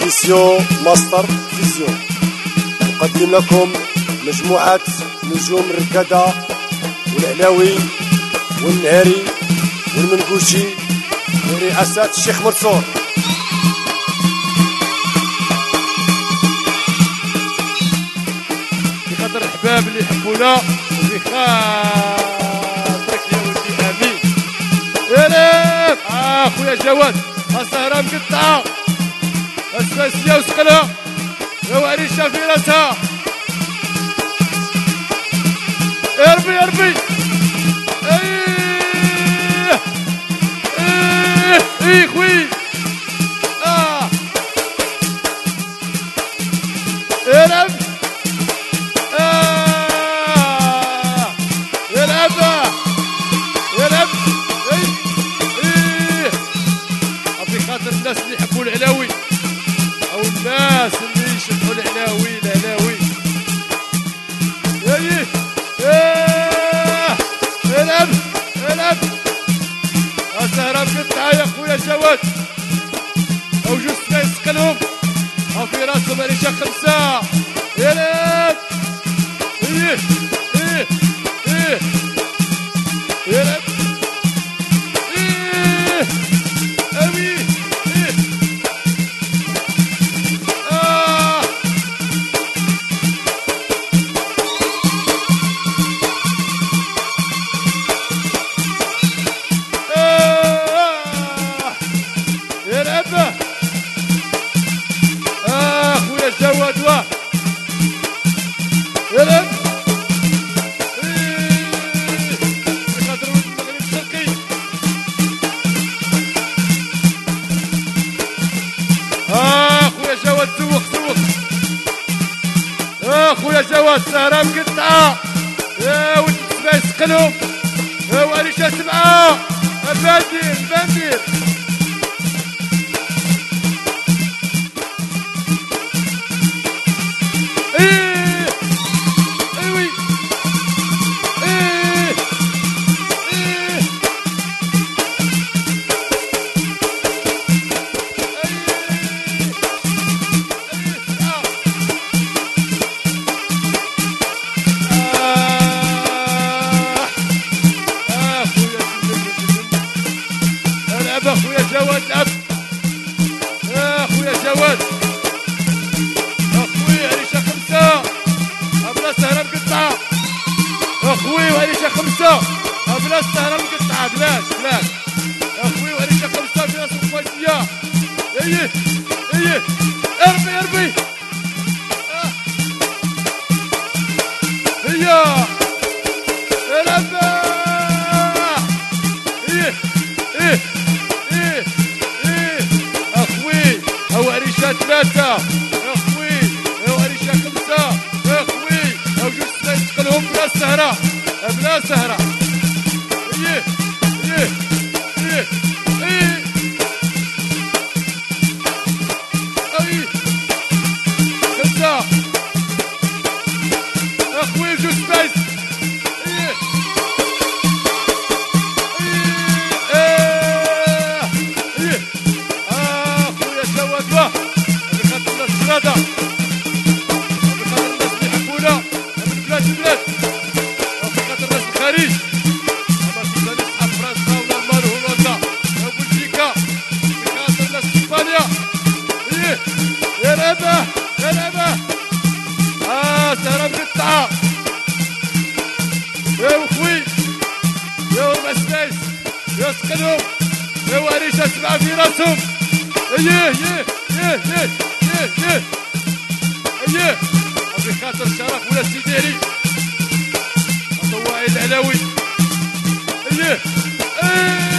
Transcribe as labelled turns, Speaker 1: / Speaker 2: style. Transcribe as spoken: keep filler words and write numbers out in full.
Speaker 1: إديسيون ماستر فيزيون. نقدم لكم مجموعة نجوم الركادة والعلاوي والنهاري والمنقوشي برئاسة الشيخ منصور.
Speaker 2: بخاطر الحباب اللي يحبونا وبخاطرك يا ولدي امين. يا ليك اه خويا جواد السهرة مقطعة اسفاسية وسقلها يا وريشة في راسها. يا ربي يا ربي ايه ايه ايه خوي اه العب اه يلعب يلعب ايه ايه في خاطر الناس اللي يحبوا العلاوي او الناس اللي يشبهوا العلاوي العلاوي ايه ايه العب العب السهرة مقطعة يا خويا جواد او جوج سنين يسقلهم او في راسهم ريشة خمسة. يلعب ايه ايه ايه يلعب ايه اوي ايه اه اه يلعب اه خويا جواد واه يلعب بخاطر ولد المغرب الشرقي. اه خويا جواد سوق سوق اه خويا جواد سهرة مقطعة يا ولد السبع يسقلهم يا وريشة سبعة بندير بندير ايه ايوي ايه ايه العب اخويا جواد العب يا اخويا جواد اخوي عريشة خمسة بلا سهرة مقطعة اخوي وعريشة خمسة بلا سهرة مقطعة بلاش بلاش اخوي وعريشة خمسة في راس الخواتية. ايه ايه اربي اربي اه هيا العب ايه ايه ايه ايه اخوي هو عريشة ثلاثة يا اخوي هو عريشة خمسة يا اخوي هو جوج سنين يسقلهم بلا سهرة بلا سهرة. ايه ايه ايه ايه ايه خمسة اخوي جوج سبايس. ايه ايه ايه اه خويا جواد واه بخاطر الناس الرادة بخاطر الناس اللي يحبونا من بلاد البلاد وبخاطر الناس الخارج ما تنسانيش اصحاب فرنسا والالمان وهولندا وبلجيكا بخاطر الناس اسبانيا. ايه يلعب يلعب اه سهرة مقطعة يا خوي يا ربع سبايس يا سقلهم يا وريشة سبعة في راسهم. ايه ايه ايه ايه ايه ايه ايه بخاطر شرف ولا سيدي علي الضواعي العلاوي. ايه ايه